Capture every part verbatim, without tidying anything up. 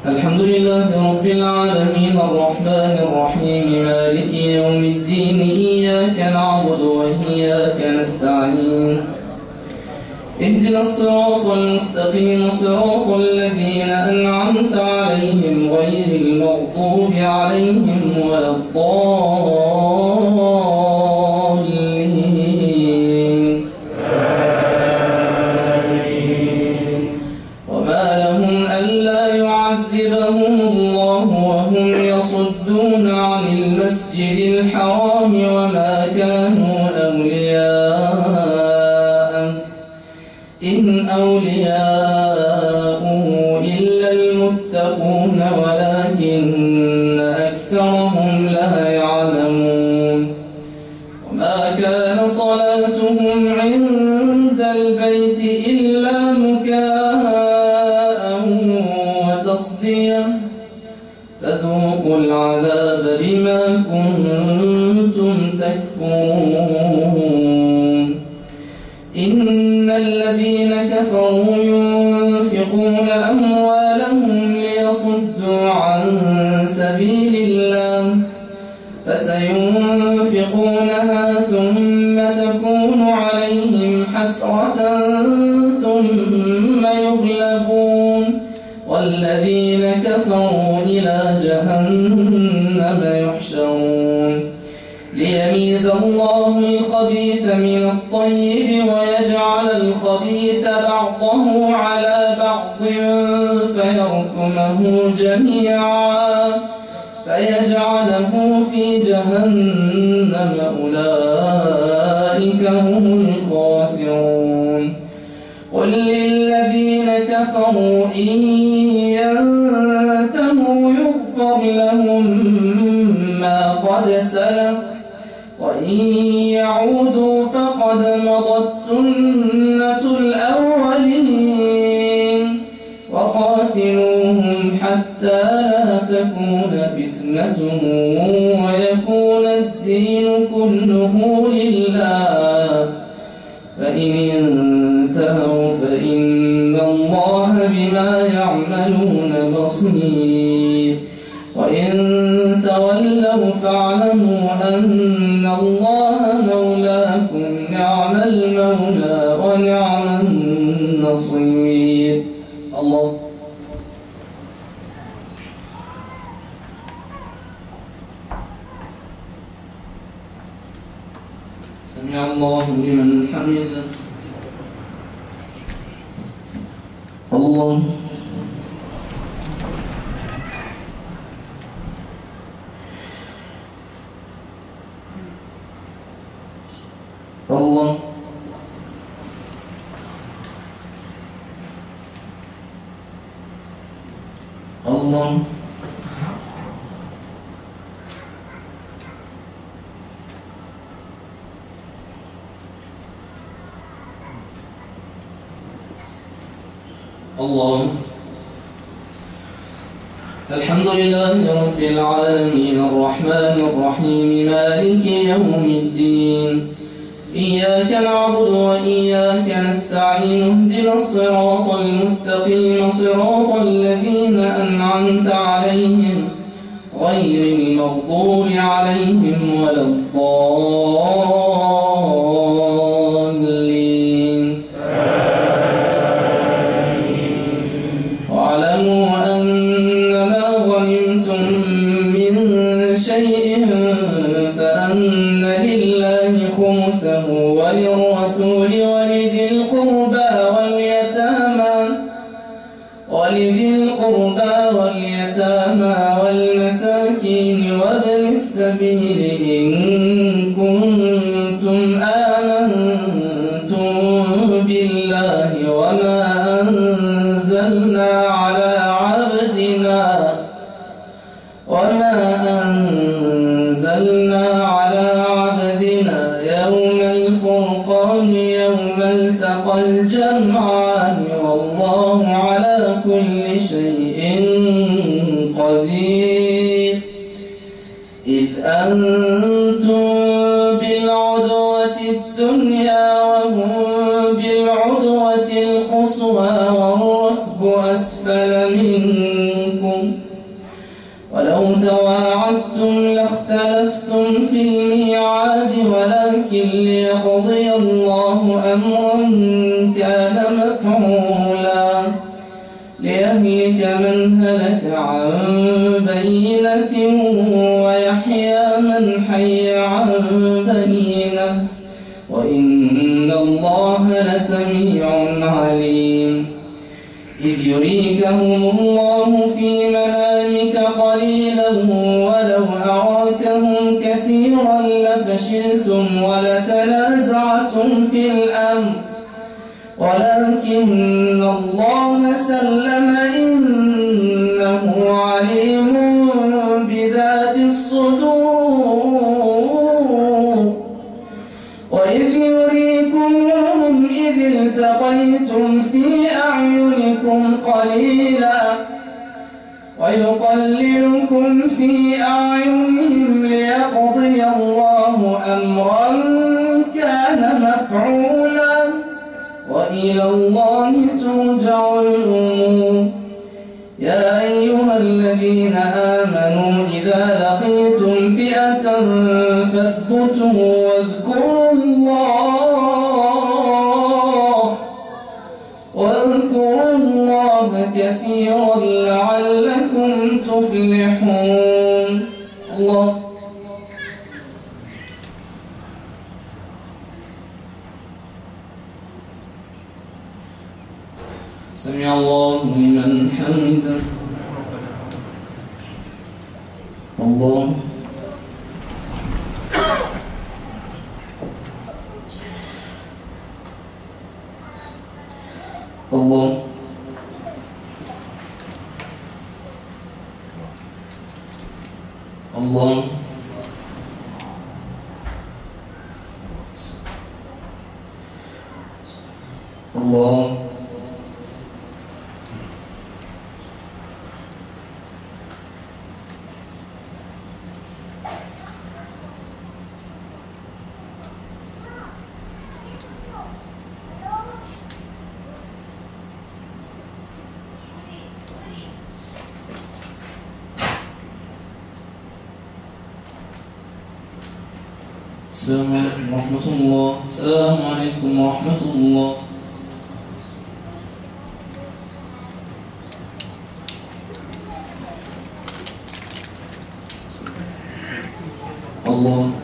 الحمد لله رب العالمين الرحمن الرحيم مالك يوم الدين إياك نعبد وإياك نستعين اهدنا الصراط المستقيم صراط الذين أنعمت عليهم غير المغضوب عليهم ولا الضالين وما لهم ألا يعذبهم الله وهم يصدون عن المسجد الحرام وما كانوا أولياءه إن أولياؤه إلا المتقون ولكن أكثرهم لا يعلمون وما كان صلاتهم عند البيت إلا مكاء وتصدية فذوقوا العذاب بما كنتم تكفرون إن الذين كفروا ينفقون أموالهم ليصدوا عن سبيل الله فسينفقونها ثم تكون عليهم حسرة ثم يغلبون والذين كفروا إلى جهنم يحشرون ليميز الله الخبيث من الطيب ويجعل الخبيث بعضه على بعض فيركمه جميعا فيجعله في جهنم أولئك هم الخاسرون قل للذين كفروا إن ينتهوا يغفر لهم ما قد سلف وإن يعودوا فقد مضت سنة الأولين وقاتلوهم حتى لا تكون فتنة ويكون الدين كله لله فإن انتهوا فإن الله بما يعملون بصير وإن تولوا فاعلموا أن الله مولاكم نعم المولى ونعم النصير. الله سمع الله لمن حمده. الله الله الله الله الحمد لله رب العالمين الرحمن الرحيم مالك يوم الدين إياك نعبد وإياك نستعين اهدنا الصراط المستقيم صراط الذين أنعمت عليهم غير المغضوب عليهم ولا الضالين واعلموا أنما غنمتم من شيء فأن لله خمسه وللرسول ولذي القربى واليتامى ولذي القربى واليتامى والمساكين وابن السبيل إن كنتم آمنتم بالله وما أنزلنا على عبدنا وما أنزلنا على عبدنا يوم الفرقان يوم التقى الجمعان والله على كل شيء قدير إذ أنتم بالعدوة الدنيا وهم بالعدوة القصوى والركب أسفل منكم ولكن ليقضي الله أمرا كان مفعولا ليهلك من هلك عن بينة ويحيى من حي عن بينة وإن الله لسميع عليم. إذ يريكهم الله في منامك قليلا ولو أراكهم كثيرا لفشلتم ولتنازعتم في الأمر ولكن الله سلم إنه عليم بذات الصدور. وإذ يريكمهم إذ التقيتم في أعينكم قليلا ويقللكم في أعينهم ليقضي الله أمرا كان مفعولا وإلى الله ترجع الأمور. يا أيها الذين آمنوا إذا لقيتم فئة فاثبتوا واذكروا الله واذكروا الله كثيرا لعلكم تفلحون. الله سمع الله لمن حمده. الله الله الله الله السلام عليكم ورحمة الله. السلام عليكم ورحمة الله. الله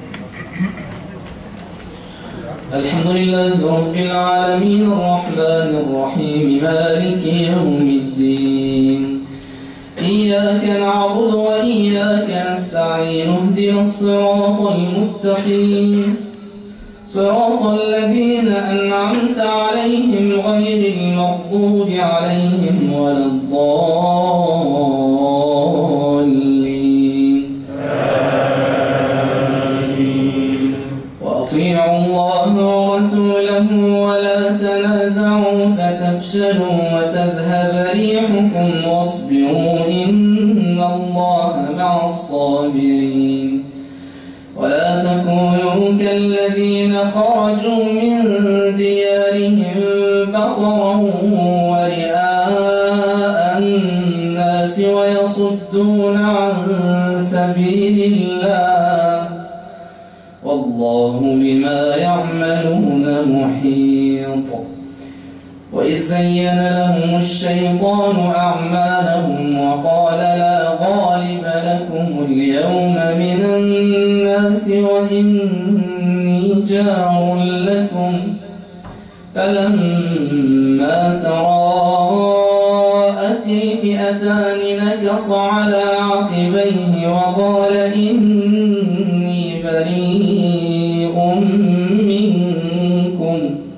الحمد لله رب العالمين الرحمن الرحيم مالك يوم الدين إياك نعبد وإياك نستعين اهدنا الصراط المستقيم صراط الذين أنعمت عليهم غير المغضوب عليهم ولا الضالين. آمين. وأطيعوا الله ورسوله ولا تنازعوا فتفشلوا وتذهب ريحكم واصبروا إن الله مع الصابرين. ولا تكونوا كالذين خرجوا من ديارهم بطرا ورئاء الناس ويصدون عن سبيل الله والله بما يعملون محيط. وإذ زين لهم الشيطان أعمالهم وقال لا غالب لكم اليوم من الناس وإني جار لكم فلما تراءت الفئتان نكص على عقبيه وقال إني بريء منكم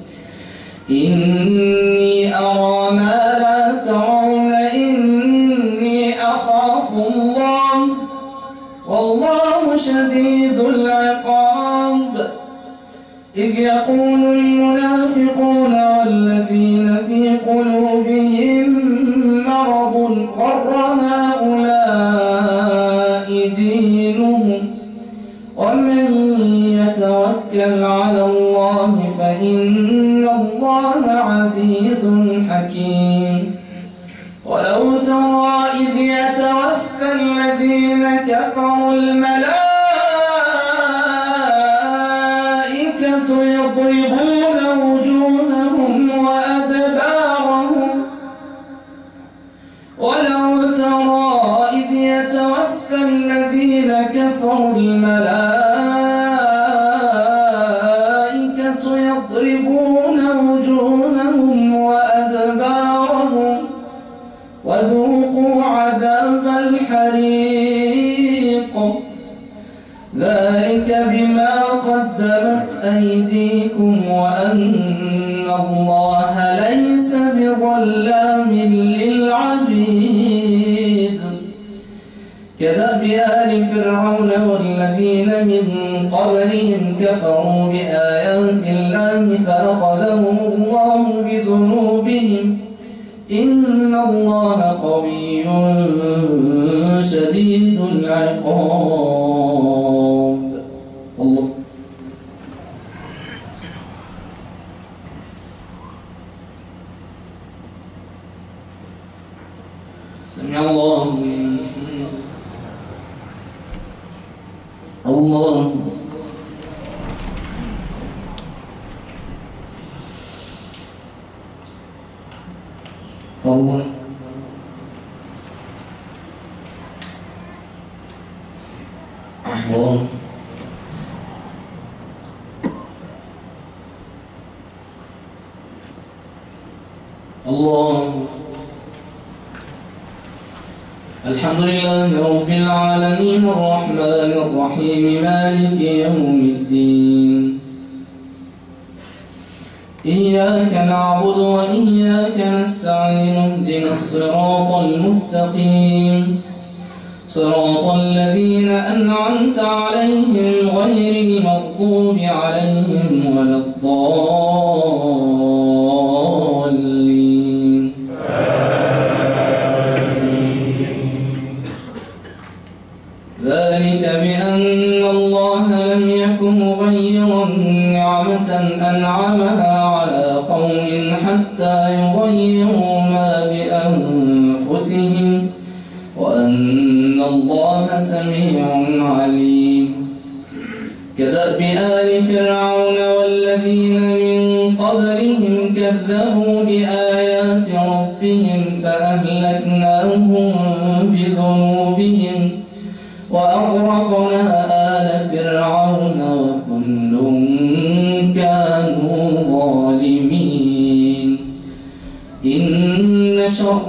إني أرى ما لا ترون إني أخاف الله والله شديد العقاب. إذ يقول المنافقون والذين في قلوبهم مرض غر هؤلاء دينهم ومن يتوكل على الله فإن الله عزيز حكيم. ولو ترى إذ يتوفى الذين كفروا الملائكة يضربون وجوههم وأدبارهم ولو ترى إذ يتوفى الذين كفروا الملائكة يضربون وجوههم وأدبارهم وذوقوا عذاب الحريق ذلك بما قدمت أيديكم وأن الله ليس بظلام للعبيد كدأب آل فرعون والذين من قبلهم كفروا بآيات الله فأخذهم الله بذنوبهم إن الله قوي شديد العقاب. الله سمع الله لمن حمده. الله الله الله الله. الحمد لله رب العالمين الرحمن الرحيم مالك يوم الدين إياك نعبد وإياك نستعين اهدنا الصراط المستقيم صراط الذين أنعمت عليهم غير المغضوب عليهم ولا الضالين. ذلك بأن الله لم يكن مغيرا نعمة أنعمها على قوم حتى يغيروا ما بأنفسهم وأن الله سميع عليم. كدأب آل فرعون والذين من قبلهم كذبوا بآيات ربهم فأهلكناهم بذنوبهم وأغرقنا آل فرعون وكل كانوا ظالمين. إن شر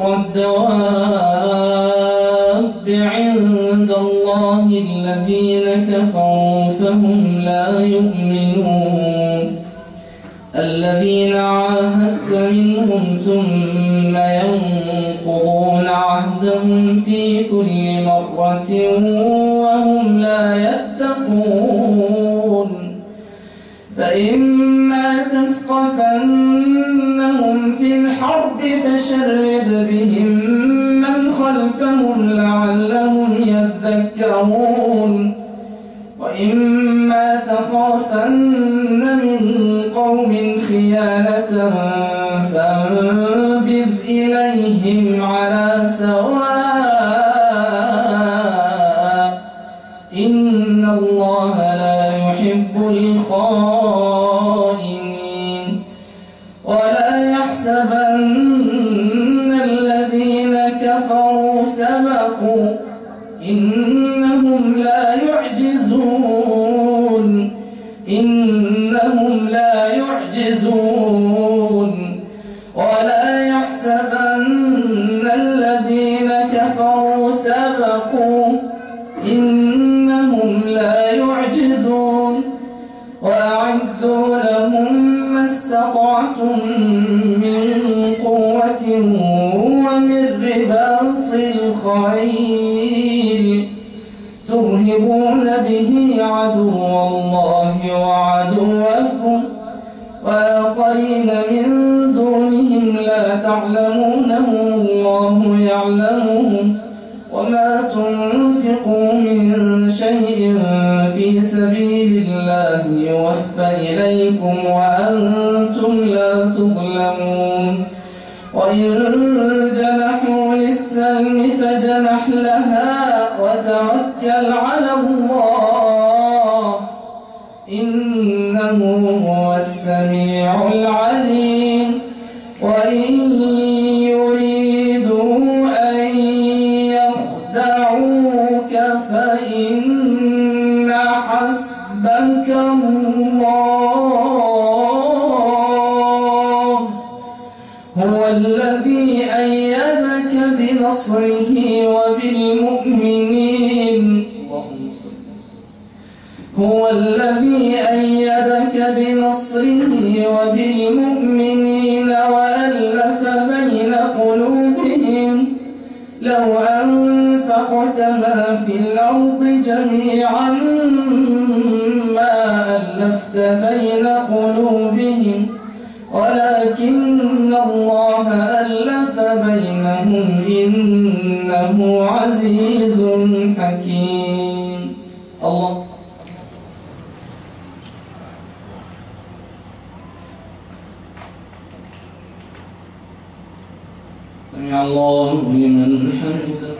الدواب عند الله الذين كفروا فهم لا يؤمنون الذين عاهدت منهم ثم ينقضون عهدهم في كل مرة وهم لا يتقون. فإما تثقفنهم في الحرب فشرد بهم من خلفهم لعلهم يذكرون وإما تخافن من قوم خيانة فانبذ إليهم على سواء إن الله لا يحب الخائنين. ولا يحسبن الذين كفروا سبقوا إنهم لا يعجزون إنهم لا يعجزون. ولا يحسبن الذين كفروا سبقوا إنهم لا يعجزون. وأعدوا لهم ما استطعتم من قوة ومن رباط الخيل ترهبون به عدو الله وعدوكم وآخرين من دونهم لا تعلمونهم الله يعلمهم وما تنفقوا من شيء في سبيل الله يوفى إليكم وأنتم لا تظلمون. وإن جنحوا للسلم فجنح لها وتوكل على الله إنه هو هو السميع العليم وإن يريدوا أن يخدعوك فإن حسبك الله هو الذي أيدك بنصره وبالمؤمنين هو الذي أيدك بنصره وبالمؤمنين وألف بين قلوبهم لو أنفقت ما في الأرض جميعا ما ألفت بين قلوبهم ولكن الله ألف بينهم إنه عزيز حكيم. الله سمع الله لمن حمده.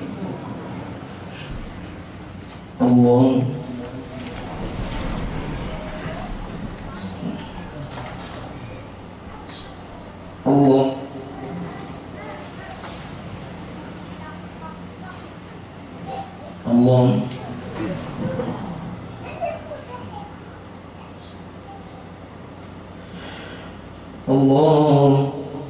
الله الله الله الله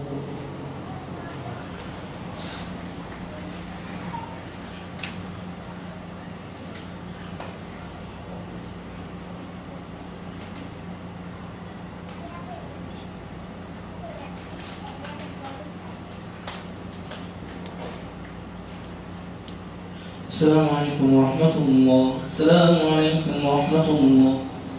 السلام عليكم ورحمة الله. السلام عليكم ورحمة الله.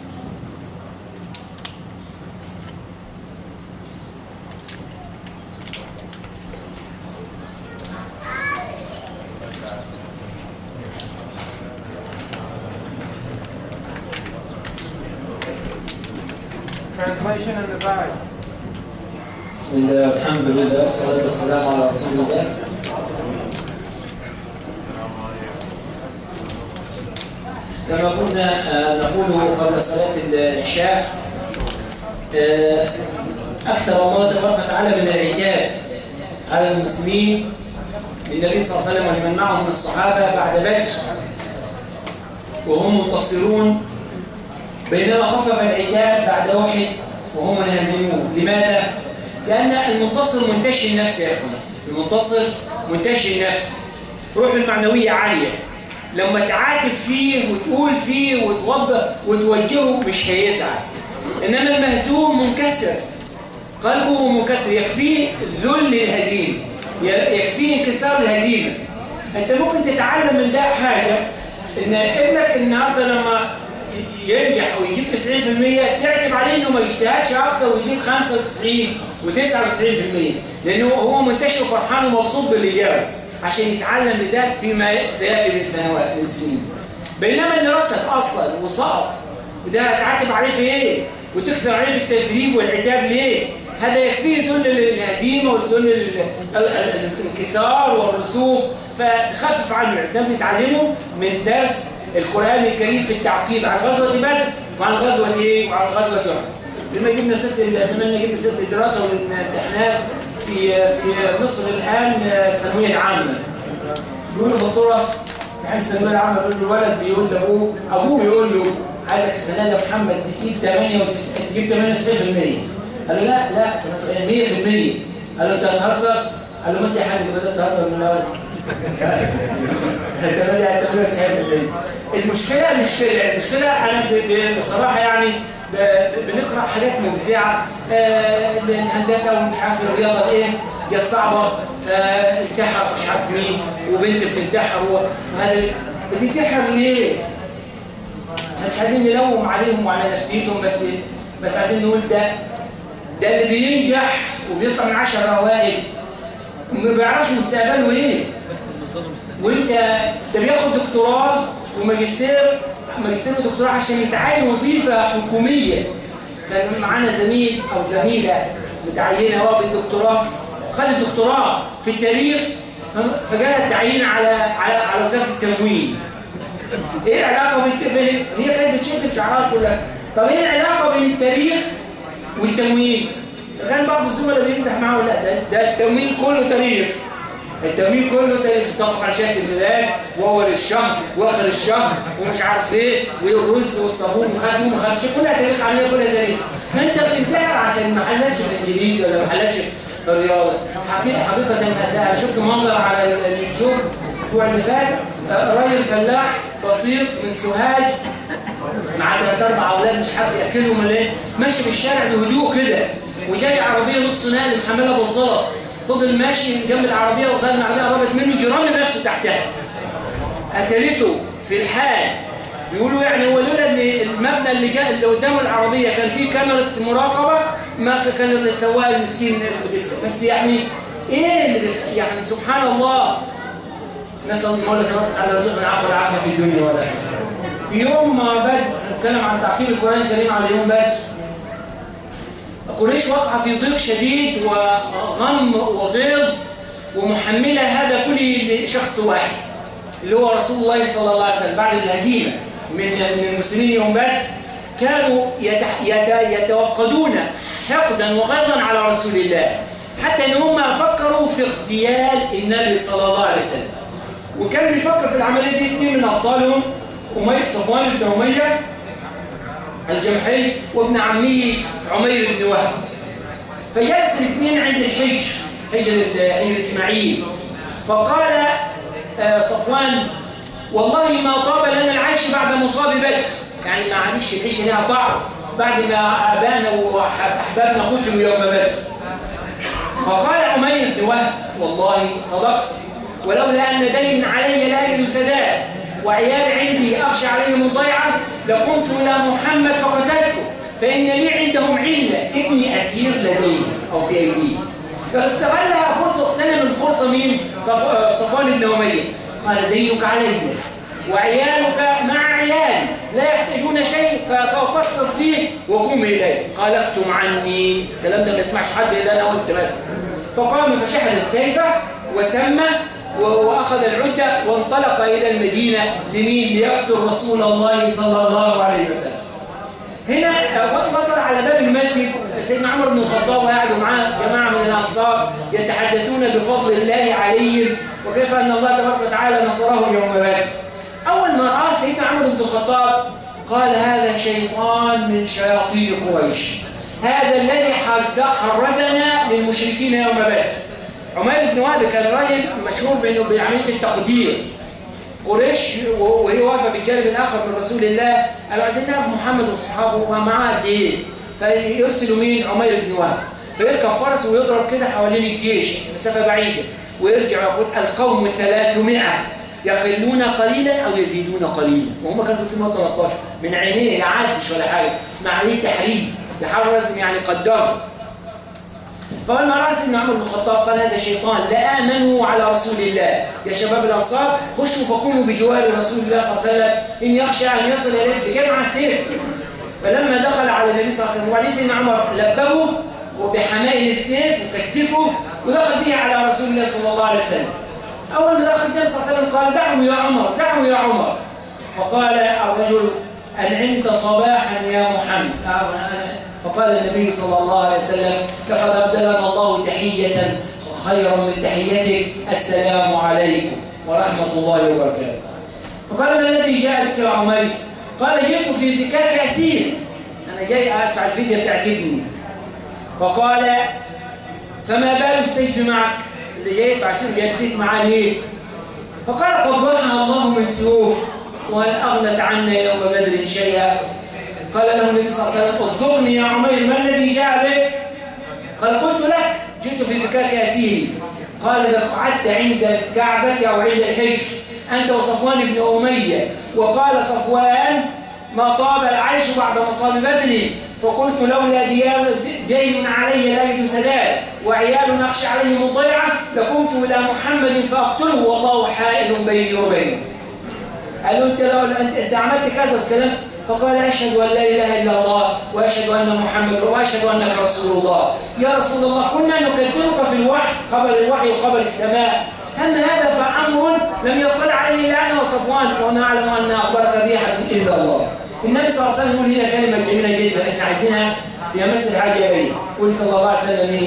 Translation in the back. بسم الله والحمد لله والصلاة والسلام على رسول الله. كما كنا نقول قبل صلاة العشاء أكثر الله تبارك وتعالى من العتاب على المسلمين النبي صلى الله عليه وسلم ومن معه من الصحابة بعد بدر وهم منتصرون، بينما خفف العتاب بعد أحد وهم منهزمون. لماذا؟ لأن المنتصر منتشي النفس يا أخوان، المنتصر منتشي النفس، روح المعنوية عالية، لما تعاتب فيه وتقول فيه وتوضح وتوجهه مش هيزعل. إنما المهزوم منكسر، قلبه منكسر، يكفيه ذل الهزيمة، يكفيه انكسار الهزيمة. أنت ممكن تتعلم من ده حاجة، إن ابنك النهارده لما ينجح أو يجيب تسعين في المية تعتب عليه إنه ما يجتهدش أكتر ويجيب خمسة وتسعين وتسعة وتسعين في المية، لأنه هو منتشر وفرحان ومبسوط بالإجابة عشان يتعلم لده فيما سيأتي من سنوات من سنين. بينما اللي رسب أصلا وسقط وده هتعاتب عليه في إيه؟ وتكثر عليه في التدريب والعتاب ليه؟ هذا يكفيه ذل الهزيمة وذل الانكسار والرسوب، فتخفف عنه. ده بنتعلمه من درس القرآن الكريم في التعقيب عن غزوة بدر وعن غزوة إيه؟ وعن غزوة أحد. لما جبنا ست لما جبنا ست الدراسة والامتحانات في في مصر الآن الثانوية العامة، بيقولوا في الطرف امتحان الثانوية العامة، بيقول له الولد بيقول لأبوه، أبوه بيقول له عايزك السنة دي يا محمد تجيب ثمانية وتسعين في المية. قال له لا لا مية في المية. قال له أنت هتهزر؟ قال له ما أنت يا حاج بدأت تهزر من الأول. ثمانية وتسعين في المية. المشكلة مش كده، المشكلة أنا بصراحة يعني بنقرأ حاجات مفزعة، الهندسة ومش عارف الرياضة إيه هي صعبة، فانتحر مش عارف مين وبنت بتنتحر، وهذا بتنتحر ليه؟ احنا مش عايزين نلوم عليهم وعلى نفسيتهم، بس بس عايزين نقول ده ده اللي بينجح وبيطلع من عشر أوائل وما بيعرفش مستقبله إيه. وأنت ده بياخد دكتوراه وماجستير ماجستير ودكتوراه عشان يتعين وظيفة حكومية. كان معانا زميل أو زميلة متعينة هو بالدكتوراه، خدت دكتوراه في التاريخ، فجاءت تعيين على على على وزارة التموين. إيه العلاقة بين هي كانت بتشد شعارات كلها؟ طب إيه العلاقة بين التاريخ والتموين. كان بعض الزملاء بيمزح معه، لا ده, ده التموين كله تاريخ. التموين كله تاريخ، تقف على شهاده الميلاد واول الشهر واخر الشهر ومش عارف ايه والرز والصابون وخد وما خدش، كلها تاريخ عمليه، كلها تاريخ. فانت بتنتحر عشان ما حلتش في الانجليزي ولا ما حلتش في الرياضه. حقيقه حقيقه مأساة. انا شفت منظر على اليوتيوب الاسبوع اللي فات، راجل فلاح بسيط من سوهاج مع ثلاث اربع اولاد مش عارف ياكلهم ولا ايه، ماشي في الشارع بهدوء كده، وجاي عربيه نص نقل محمله بالزلط، فضل ماشي جنب العربيه وقال العربيه قربت منه، جرام نفسه تحتها قتلته في الحال. بيقولوا يعني هو لولا ان المبنى اللي جاء اللي قدام العربيه كان فيه كاميرا مراقبه ما كان السواق المسكين لسه. بس يعني ايه اللي يعني سبحان الله. نسال الله تبارك وتعالى يرزقنا العفو والعافيه في الدنيا والاخره. في يوم بدر، نتكلم عن تعقيب القران الكريم على يوم بدر، قريش وقع في ضيق شديد وغم وغيظ ومحمله هذا كله لشخص واحد اللي هو رسول الله صلى الله عليه وسلم. بعد الهزيمه من من المسلمين يوم بدر كانوا يتوقدون حقدا وغيظا على رسول الله، حتى ان هم فكروا في اغتيال النبي صلى الله عليه وسلم. وكان بيفكر في العمليه دي اثنين من ابطالهم، أمية صفوان بن أمية الجمحي وابن عمه عمير بن وهب. فجلس الاثنين عند الحج، حجر حجر إسماعيل، فقال صفوان والله ما طاب لنا العيش بعد مصاب بدر، يعني ما عادش العيش لها طعم بعد ما أبانا وأحبابنا قتلوا يوم بدر. فقال عمير بن وهب والله صدقت، ولولا أن دين علي لا يجد سداد وعيال عندي أخشى عليهم الضيعة لقمت إلى محمد فقتلته، فإن لي عندهم علة ابني أسير لديه أو في أيديه. فاستغلها فرصة، اغتنم الفرصة مين؟ صفوان بن أمية. قال دينك علي وعيالك مع عيالي لا يحتاجون شيء فأقصر فيه وقوم إليه. قال اكتم عني، الكلام ده ما يسمعش حد إلا أنا وأنت بس. فقام فشحن السيف وسمى وأخذ العدة وانطلق إلى المدينة لمين؟ ليقتل رسول الله صلى الله عليه وسلم. هنا وصل على باب المسجد، سيدنا عمر بن الخطاب وقعدوا معاه جماعة من الأنصار يتحدثون بفضل الله عليهم وكيف أن الله تبارك وتعالى نصرهم يوم بدر. أول ما رأى سيدنا عمر بن الخطاب قال هذا شيطان من شياطين قريش، هذا الذي حرزنا للمشركين يوم بدر. عمير بن وهب كان راجل مشهور بانه بعمليه التقدير. قريش وهي واقفه بالجانب الاخر من رسول الله قالوا عايزين نعرف محمد واصحابه ومعاه قد ايه، فيرسلوا مين؟ عمير بن وهب، فيركب فرس ويضرب كده حوالين الجيش مسافه بعيده ويرجع يقول القوم ثلاثمائة يقلون قليلا او يزيدون قليلا، وهم كانوا ثلاثمائة وثلاثة عشر من عينيه لا عدش ولا حاجه، اسمها عمليه تحريز، يحرز يعني قدره. فلما رأى سيدنا عمر بن الخطاب قال هذا شيطان لا آمنوا على رسول الله، يا شباب الأنصار خشوا فكونوا بجوار رسول الله صلى الله عليه وسلم إن يخشى أن يصل إليه بجمع السيف. فلما دخل على النبي صلى الله عليه وسلم وعليه سيدنا عمر لببه وبحمائل السيف وكتفه ودخل به على رسول الله صلى الله عليه وسلم. أول ما دخل النبي صلى الله عليه وسلم قال دعه يا عمر دعه يا عمر. فقال الرجل أنعمت صباحا يا محمد. فقال النبي صلى الله عليه وسلم لقد أبدلنا الله تحية خيرا من تحيتك السلام عليكم ورحمة الله وبركاته. فقال ما الذي جاء بك يا عمير؟ قال جئت في فكاك أسير، أنا جاي أدفع الفدية بتاعت ابني. فقال فما بال السيف معك؟ اللي جاي يدفع سيف جاي سيف معاه ليه؟ فقال قبضها الله من سيوف وهل أغنت عنا يوم بدر شيئا؟ قال له النبي صلى الله عليه وسلم اصدقني يا عمير ما الذي جاء بك؟ قال قلت لك جئت في فكاك أسيري. قال إذا قعدت عند الكعبة أو عند الحج أنت وصفوان بن أمية وقال صفوان ما طاب العيش بعد مصاب بدر، فقلت لولا دين علي لا يجد سداد وعيال أخشى عليهم الضيعة لقمت إلى محمد فأقتله والله حائل بيني وبينه. قال له أنت لو أنت عملت كذا الكلام؟ فقال أشهد أن لا إله إلا الله وأشهد أن محمد وأشهد أنك رسول الله. يا رسول الله كنا نكذبك في الوحي، خبر الوحي وخبر السماء، أما هذا فأمر لم يطلع عليه إلا أنا وصفوان وما أعلم أن أخبرك به أحد إلا الله. النبي صلى الله عليه وسلم يقول هنا كلمة جميلة جدا احنا عايزينها في أمس الحاجة إليه. قل صلى الله عليه وسلم إيه؟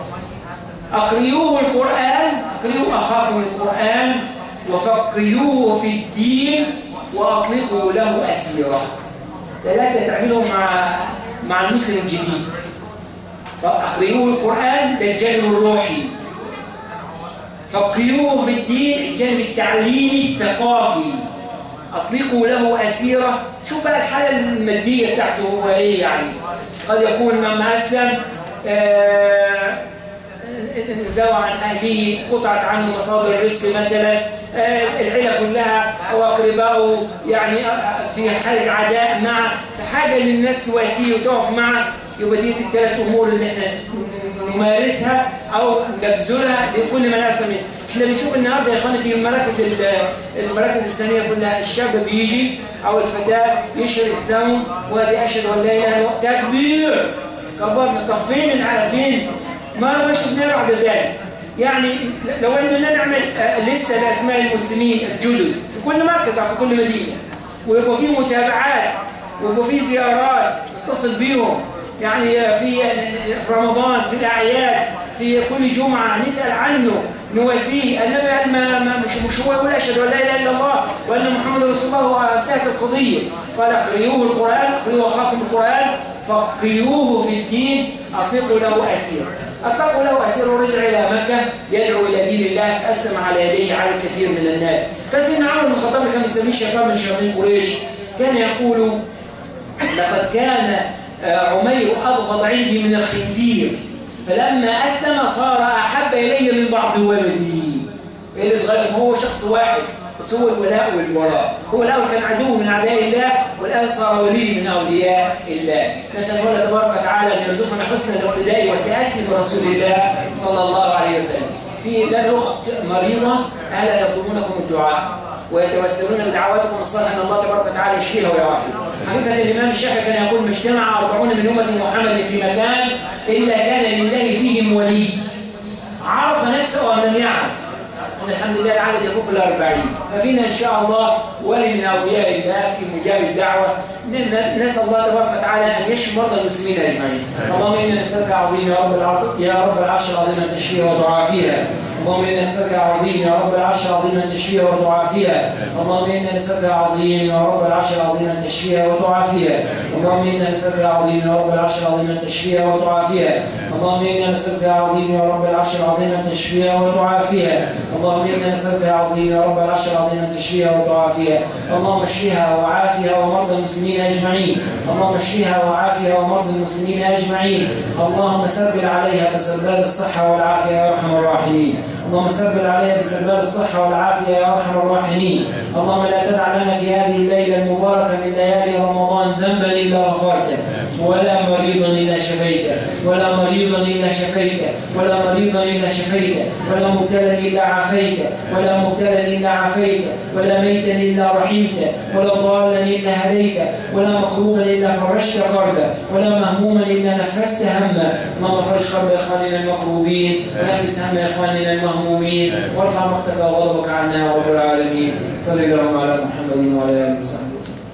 أقرئوه القرآن، أقرئوا أخاكم القرآن وفقهوه في الدين وأطلقوا له أسيرة. ثلاثة تعملهم مع مع المسلم الجديد. فأقرئوه القرآن ده الجانب الروحي، فقهوه في الدين الجانب التعليمي الثقافي، أطلقوا له أسيرة. شوف بقى الحالة المادية بتاعته هو إيه يعني. قد يكون لما أسلم آه انزوى عن أهله، قطعت عنه مصادر الرزق مثلا، آه العيلة كلها أو أقربائه يعني في حالة عداء معه، فحاجة للناس تواسيه وتقف معه. يبقى دي الثلاث أمور اللي احنا نمارسها أو نبذلها لكل من أسلم. احنا بنشوف النهارده يا اخواني في المراكز المراكز الاسلاميه كلها الشاب بيجي او الفتاه يشهد اسلامه وادي اشهد ان لا اله الا الله، تكبير كبرنا. طب فين العارفين؟ ما ما شفناه بعد ذلك. يعني لو اننا نعمل لسته باسماء المسلمين الجدد في كل مركز او في كل مدينه، ويبقى في متابعات ويبقى في زيارات نتصل بيهم، يعني في في رمضان في الاعياد في كل جمعه نسال عنه نواسيه. النبي قال ما مش مش هو يقول اشهد ان لا اله الا الله وان محمد رسول الله وانتهت القضيه. قال اقرئوه القران، اقرئوا اخاكم القران، فقهوه في الدين، اطلقوا له اسير. اطلقوا له اسير ورجع الى مكه يدعو الى دين الله، فاسلم على يديه عدد كثير من الناس. كان سيدنا عمر بن الخطاب كان يسميه شيطان من شياطين قريش، كان يقول لقد كان عمير ابغض عندي من الخنزير، فلما أسلم صار أحب إلي من بعض ولدي. إيه اللي اتغير؟ هو شخص واحد بس هو الولاء والوراء. هو الأول كان عدو من أعداء الله والآن صار ولي من أولياء الله. نسأل الله تبارك وتعالى أن يرزقنا حسن الاقتداء والتأسي برسول الله صلى الله عليه وسلم. في لنا أخت مريضة أهلها يطلبونكم الدعاء ويتوسلون بدعواتكم الصالحة أن الله تبارك وتعالى يشفيها ويعافيها. حقيقة الإمام الشافعي كان يقول: ما اجتمع أربعون من أمة محمد في مكان إلا كان لله فيهم ولي عرف نفسه ومن يعرف. الحمد لله العدد يفوق الأربعين، ففينا إن شاء الله ولي من أولياء الله في مجاب الدعوة. نسأل الله تبارك وتعالى أن يشفي مرضى المسلمين أجمعين. اللهم إنا نسألك عظيم يا رب العرش يا رب العرش العظيم أن تشفيها وتعافيها. اللهم إنا نسألك عظيم يا رب العرش العظيم أن تشفيها وتعافيها. اللهم إنا نسألك عظيم يا رب العرش العظيم أن تشفيها وتعافيها. اللهم إنا نسألك عظيم يا رب العرش العظيم أن تشفيها وتعافيها. اللهم إنا نسألك عظيم يا رب العرش العظيم أن تشفيها وتعافيها. اللهم إنا نسألك عظيم يا رب العرش العظيم أن تشفيها وتعافيها. اللهم اشفيها وعافيها ومرضى المسلمين أجمعين. اللهم اشفيها وعافيها ومرضى المسلمين أجمعين. اللهم سبل عليها بسباب الصحة والعافية يا أرحم الراحمين. اللهم سبل عليها بسباب الصحة والعافية يا أرحم الراحمين. اللهم لا تدع لنا في هذه الليلة المباركة من ليالي رمضان ذنبا إلا غفرته، ولا مريضا إلا شفيته، ولا مريضا إلا شفيته، ولا مريضا إلا شفيته، ولا مبتلا إلا عافيته، ولا مبتلا إلا عافيته، ولا ميتا إلا رحمته، ولا ضالا إلا هديته، ولا مكروبا إلا فرجت كربه، ولا مهموما إلا نفست همه. اللهم فرج كرب إخواننا المكروبين ونفس هم إخواننا المهمومين، وارفع مقتك وغضبك عنا يا رب العالمين. صل اللهم على محمد وعلى آله وصحبه وسلم.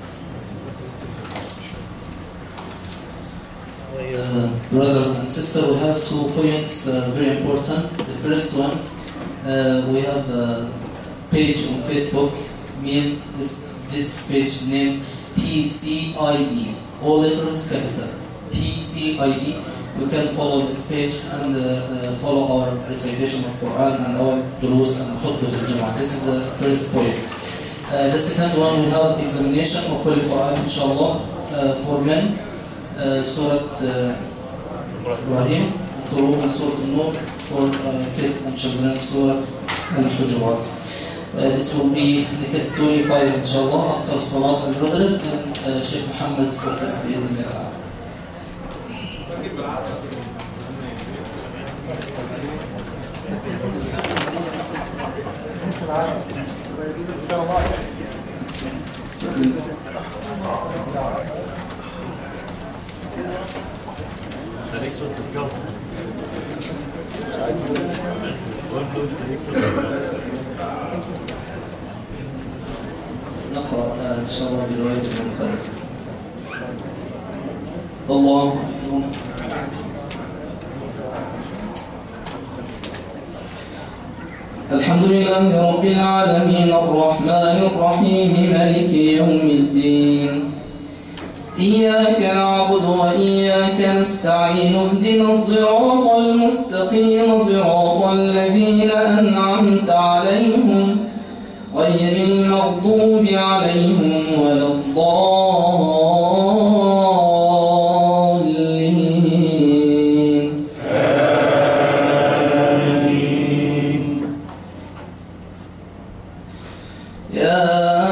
Uh, brothers and sisters, we have two points uh, very important. The first one, uh, we have a page on Facebook. Mean this this page is named P C I E, all letters capital. P C I E. You can follow this page and uh, uh, follow our recitation of Quran and our durus and khutbah al-Jumu'ah. This is the first point. Uh, the second one, we have examination of Holy Quran, inshallah, uh, for men. Uh, Surah uh, Ibrahim, for women Surah An-Nur, for uh, kids and children Surah Al-Hujurat. Uh, this will be the test twenty-five inshallah after Salat al-Maghrib and uh, Sheikh Muhammad's focus بإذن الله. نقرأ إن شاء الله برواية ابن خلف. الله يصفون. الحمد لله رب العالمين الرحمن الرحيم مالك يوم الدين. إياك نعبد وإياك نستعين اهدنا الصراط المستقيم صراط الذين أنعمت عليهم غير المغضوب عليهم ولا الضالين. آمين. يا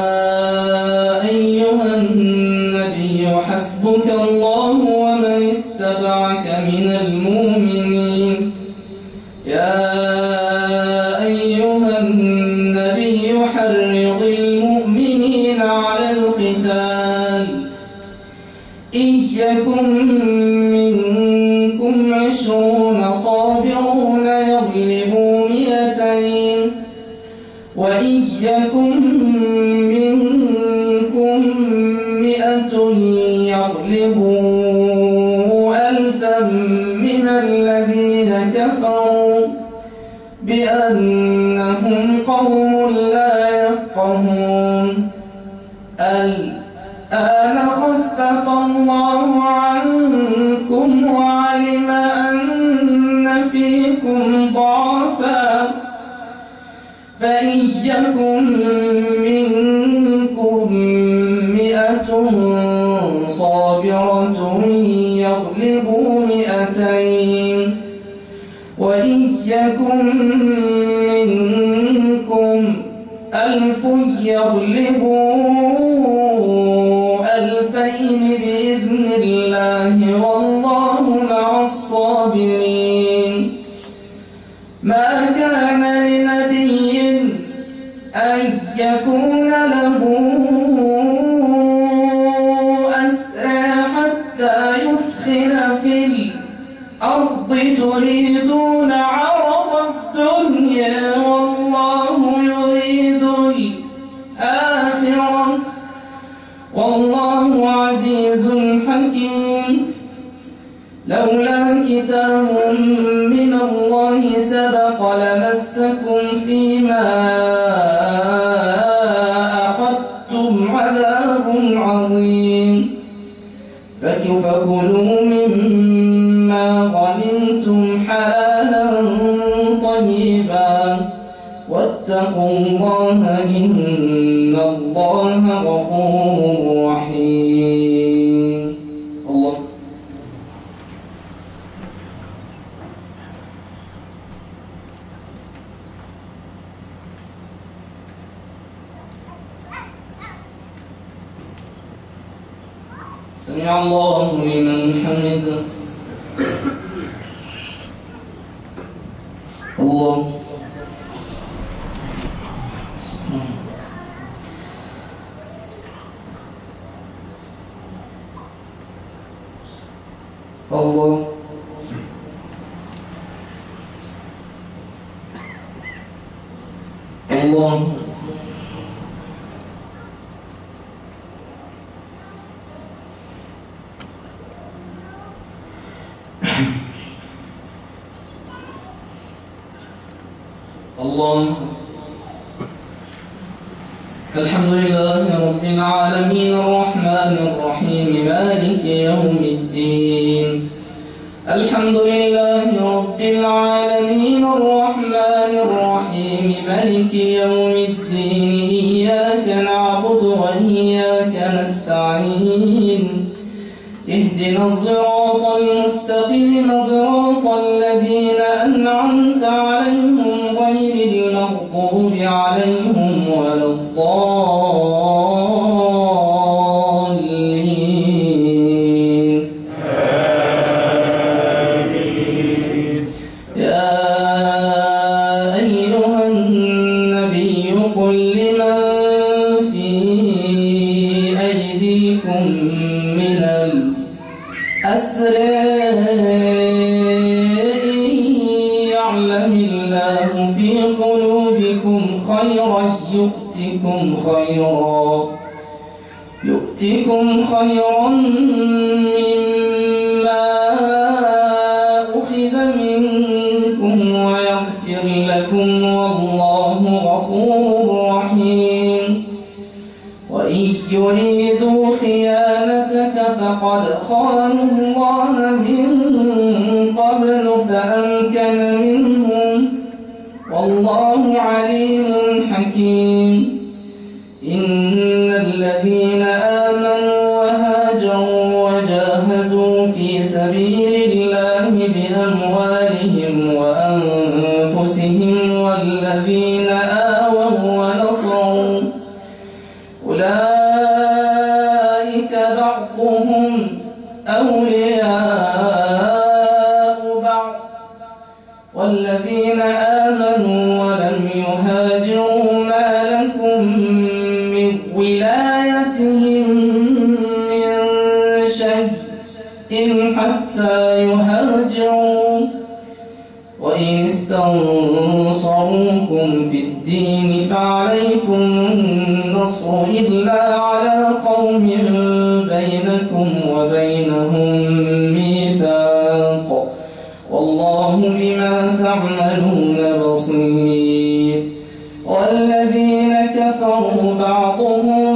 أيها النبي حسبك الله ومن اتبعك من المؤمنين. يا أيها النبي حرض المؤمنين على القتال إن يكن منكم عشرون صابرون يغلبوا مئتين وإن يكن منكم مئة يغلبوا ألفا من الذين كفروا بأنهم قوم لا يفقهون. الآن خفف الله عنكم وعلم أن فيكم ضعفا فإن يكن منكم مئة صابرة يغلبوا مئتين وإن يكن منكم ألف يغلبوا ألفين بإذن الله والله مع الصابرين. ما كان لنبي أن يكون له أسرى حتى يثخن في الأرض تريدون عرض الدنيا والله يريد الآخرة والله عزيز حكيم. لولا كتاب من الله سبق لمسكم فيما أخذتم عذاب عظيم. فكلوا مما غنمتم حلالا طيبا واتقوا الله إن الله غفور رحيم. الله سمع الله لمن حمده. الله الله الله الله. الحمد لله رب العالمين الرحمن الرحيم مالك يوم الدين. الحمد لله رب العالمين الرحمن الرحيم مالك يوم الدين. إياك نعبد وإياك نستعين اهدنا الصراط المستقيم صراط الذين أنعمت عليهم غير المغضوب عليهم ولا الضالين. آمين. يا أيها النبي قل لمن في أيديكم من الأسرى يعلم الله في قلوبكم خيرا يؤتكم خيرا يؤتكم خيرا مما يريدوا خيانتك فقد خانوا الله من قبل فأمكن منهم والله عليم حكيم. إن الذين آمنوا وهاجروا وجاهدوا في سبيل الله بأموالهم وأنفسهم والذين آووا ونصروا أولئك بعضهم أولياء بعض والذين آمنوا ولم يهاجروا ما لكم من ولايتهم من شيء إن حتى يهاجروا وإن استنصروكم في الدين فعليكم النصر إلا على قوم بينكم وبينهم ميثاق والله بما تعملون بصير. والذين كفروا بعضهم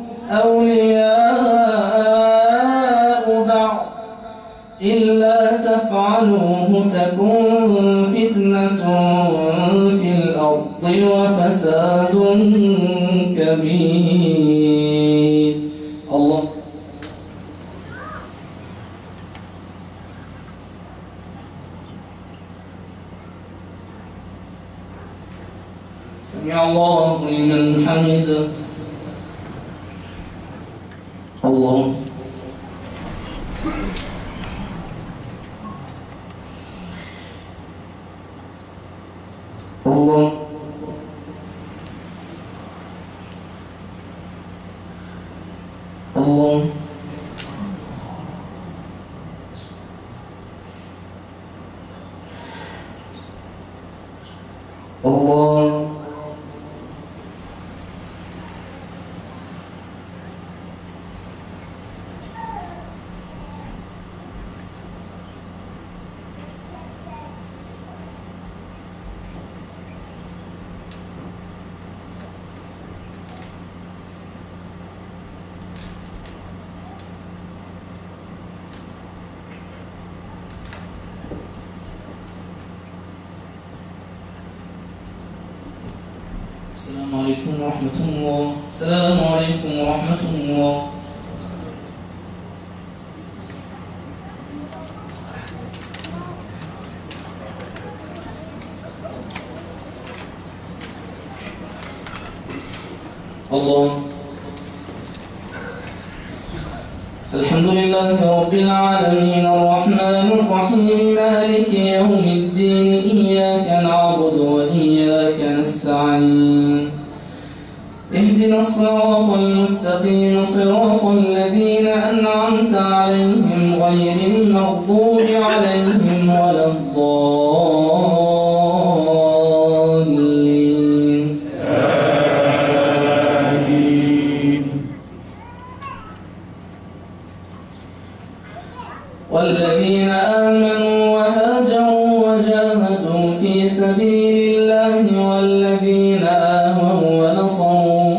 أولياء بعض إلا تفعلوه تكون فتنة في الأرض وفساد كبير. الله سمع الله لمن حمده. الله الله الله الله السلام عليكم ورحمة الله. السلام عليكم ورحمة الله. الله الحمد لله رب العالمين الرحمن الرحيم مالك يوم الدين إياك نعبد وإياك نستعين اهدنا الصراط المستقيم صراط الذين أنعمت عليهم غير المغضوب عليهم ولا الضالين. والذين آمنوا وهاجروا وجاهدوا في سبيل الله والذين آووا ونصروا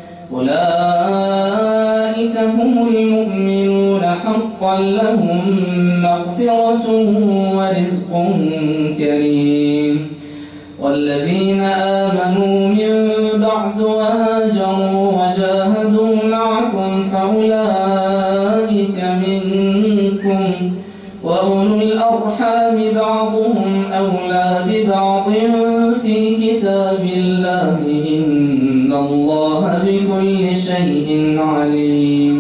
أولئك هم المؤمنون حقا لهم مغفرة ورزق كريم. والذين آمنوا من بعد وهاجروا وجاهدوا معكم فأولئك منكم وأولو الأرحام بعضهم أولى ببعض في كتاب الله إن الله بكل شيء عليم.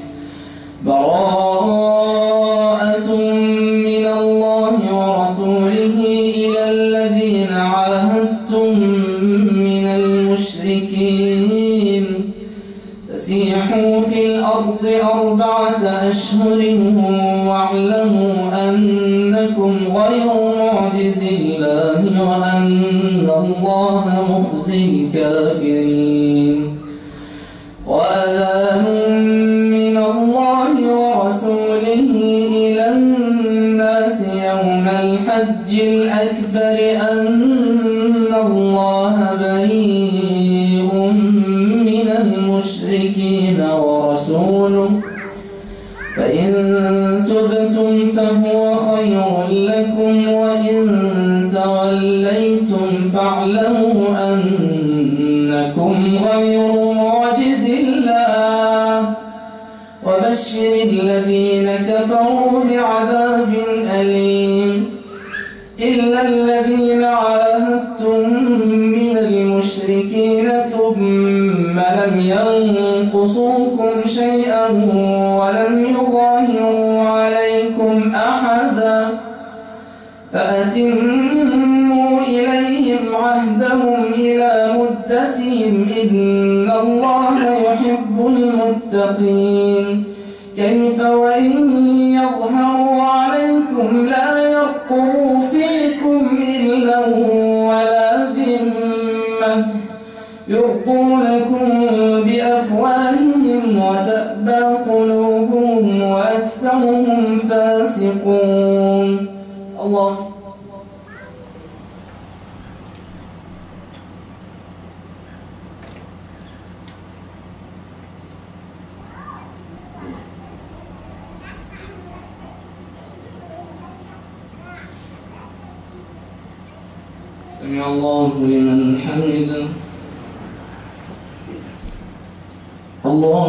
براءة من الله ورسوله إلى الذين عاهدتم من المشركين فسيحوا في الأرض أربعة أشهر واعلموا أنكم غير معجز الله وأن الله مخزي الكافرين. وأذان من الله ورسوله إلى الناس يوم الحج الأكبر أن الله بريء من المشركين ورسوله فإن تبتم فهو خير لكم وإن توليتم فاعلموا أنكم غير معجز الله وبشر الذين كفروا بعذاب أليم إلا الذين عاهدتم من المشركين ثم لم ينقصوكم شيئا ولم يظاهروا عليكم أحدا فأتموا إليهم عهدهم إلى مدتهم إن الله يحب المتقين كيف وإن يظهروا عليكم لا يرقبوا فيكم إلا ولا ذمة يرضونكم بأفواههم وتأبى قلوبهم وأكثرهم فاسقون. الله سمع الله لمن حمده. الله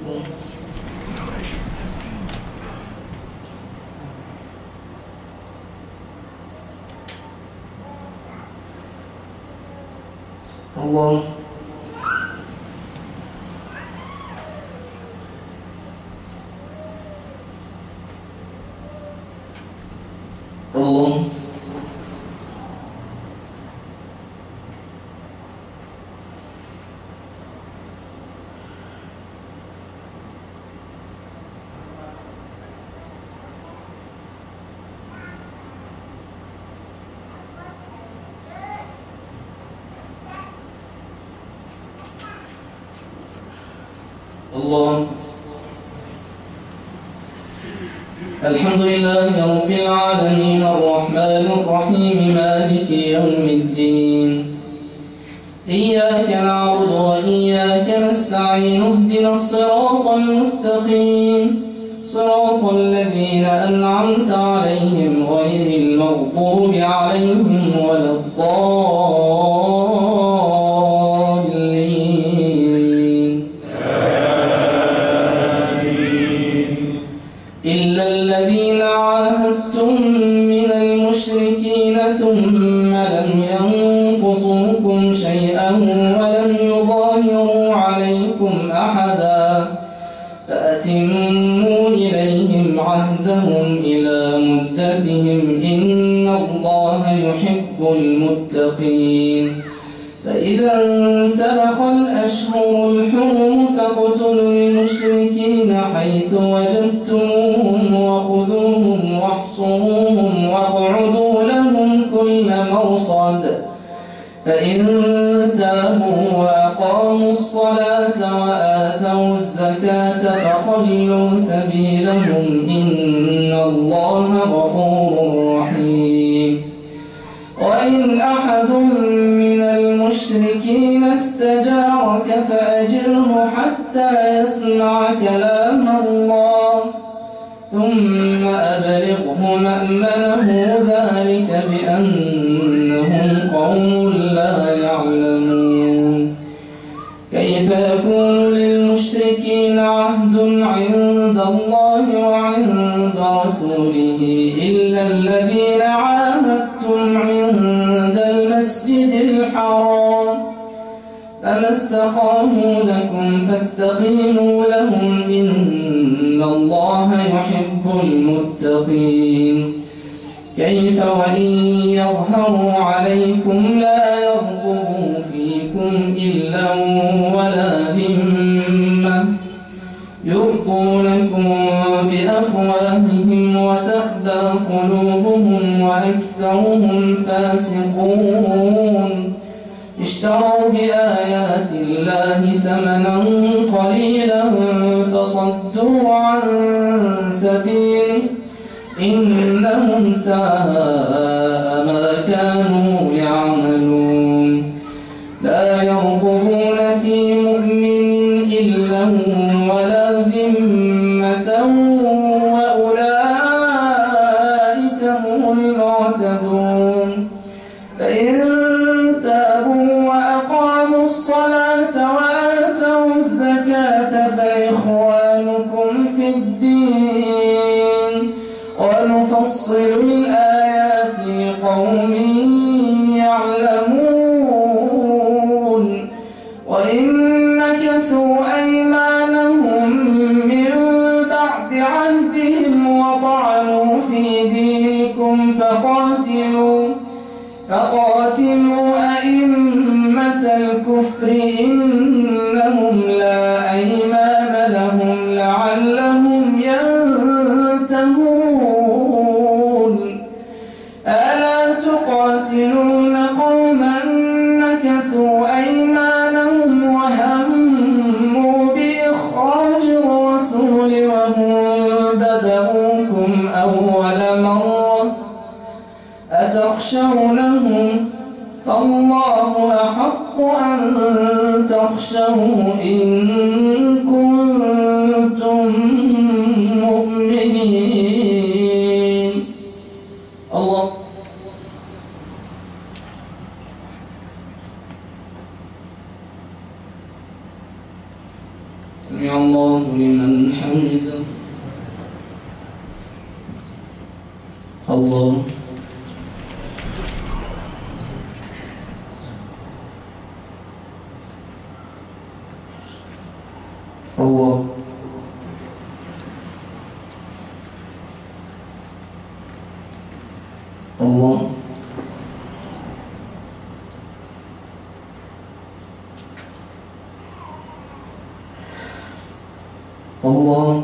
الله الله الله. الحمد لله رب العالمين الرحمن الرحيم مالك يوم الدين إياك نعبد وإياك نستعين اهدنا الصراط المستقيم صراط الذين أنعمت عليهم غير المغضوب عليهم ولا الضالين إلا الذين عاهدتم من المشركين ثم لم ينقصوكم شيئا ولم يظاهروا عليكم أحدا فأتموا إليهم عهدهم إلى مدتهم إن الله يحب المتقين فإذا انسلخ الأشهر الحرم فاقتلوا المشركين حيث وجدتموهم وخذوهم واحصروهم واقعدوا لهم كل مرصد فإن تابوا وأقاموا الصلاة وآتوا الزكاة فخلوا سبيلهم إن الله غفور رحيم وإن أحد من المشركين استجارك فأجره حتى يسمع كلام الله ثم أبلغه مأمنه ذلك بأنهم قوم لا يعلمون كيف يكون للمشركين عهد عند الله وعند رسوله إلا الذين عاهدتم عند المسجد الحرام فما استقاموا لكم فاستقيموا لهم إن الله يحب المتقين كيف وإن يظهروا عليكم لا يرقبوا فيكم إلا ولا ذمة يرضونكم بأفواههم وتأبى قلوبهم وأكثرهم فاسقون اشتروا بآيات الله ثمنا قليلا فصدوا عن سبيله إنهم ساء ما كانوا يعملون لا يرقبون في مؤمن يعتدون فإن تابوا وأقاموا الصلاة وآتوا الزكاة فإخوانكم في الدين ونفصل الآيات لقوم يعلمون وإن نكثوا أيمانهم من بعد عهدهم وطعنوا في دينكم فقاتلوا فقاتلوا أئمة الكفر إنهم لا أيمان لهم لعلهم ينتهون ألا تقاتلون قوما نكثوا أيمانهم وهموا بإخراج الرسول وهم بدؤوكم أول مرة أتخشونهم فالله أحق أن تخشوه إن كنتم مؤمنين. الله سمع الله لمن حمده. الله الله الله الله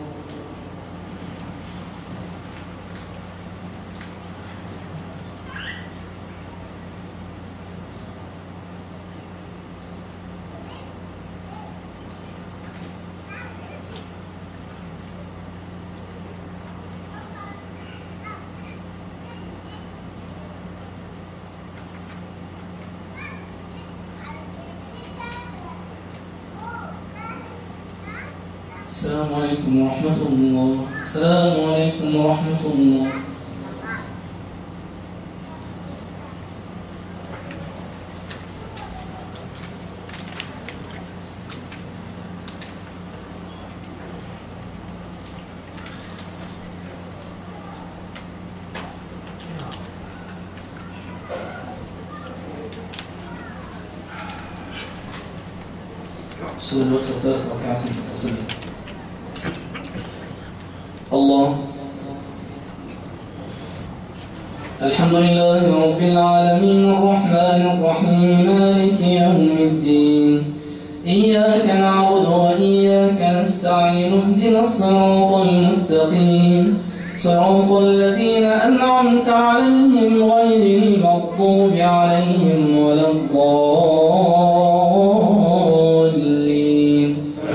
السلام عليكم ورحمة الله. السلام عليكم ورحمة الله. صلى الوتر ثلاث ركعات متصلة. الله الحمد لله رب العالمين الرحمن الرحيم مالك يوم الدين إياك نعبد وإياك نستعين اهدنا الصراط المستقيم صراط الذين أنعمت عليهم غير المغضوب عليهم ولا الضالين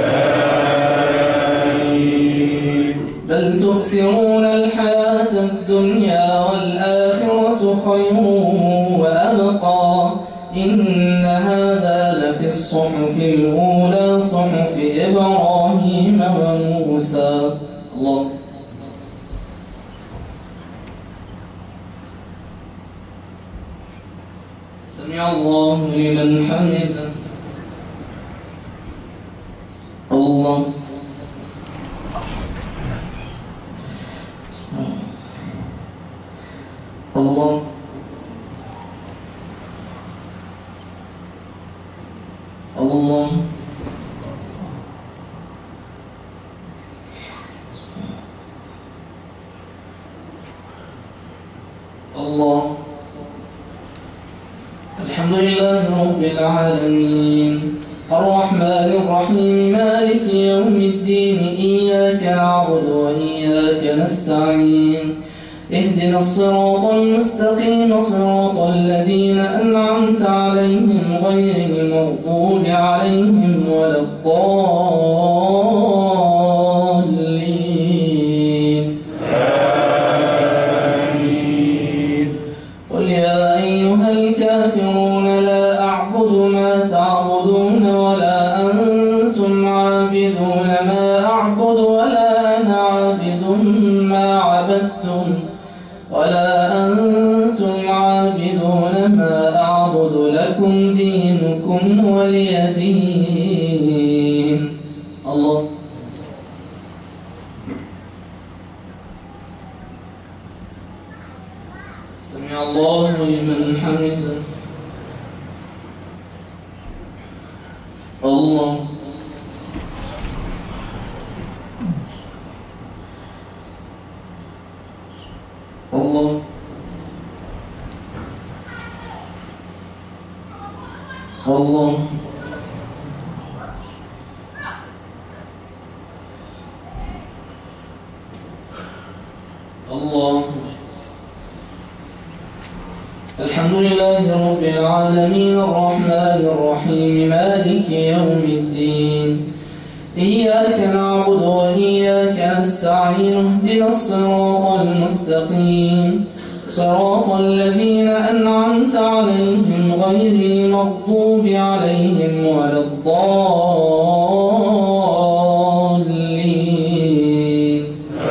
بل تؤثرون الحياة الدنيا والآخرة خير وأبقى إن هذا لفي الصحف الأولى صحف إبراهيم وموسى. الله سمع الله لمن حمده. الله الله الله الله الحمد لله رب العالمين الرحمن الرحيم مالك يوم الدين إياك نعبد وإياك نستعين اهدنا الصراط المستقيم صراط الذين أنعمت عليهم غير المغضوب عليهم ولا الضالين. آمين. قل يا أيها الكافرون لا أعبد ما تعبدون ولا أنتم عابدون ما أعبد ولا أنا عابد ما عبدتم ولا أنتم ولي دين. الله. سمع الله لمن حمده. الله. الله. الله. الله. الحمد لله رب العالمين الرحمن الرحيم مالك يوم الدين. إياك نعبد وإياك نستعين اهدنا الصراط المستقيم صراط الذين أنعمت عليهم غير المغضوب عليهم ولا الضالين.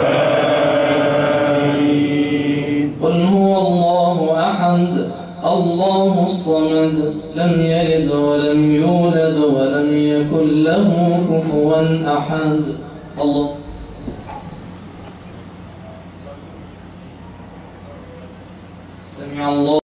آمين. قل هو الله أحد الله الصمد لم يلد ولم يولد ولم يكن له كفوا أحد. الله. سمع الله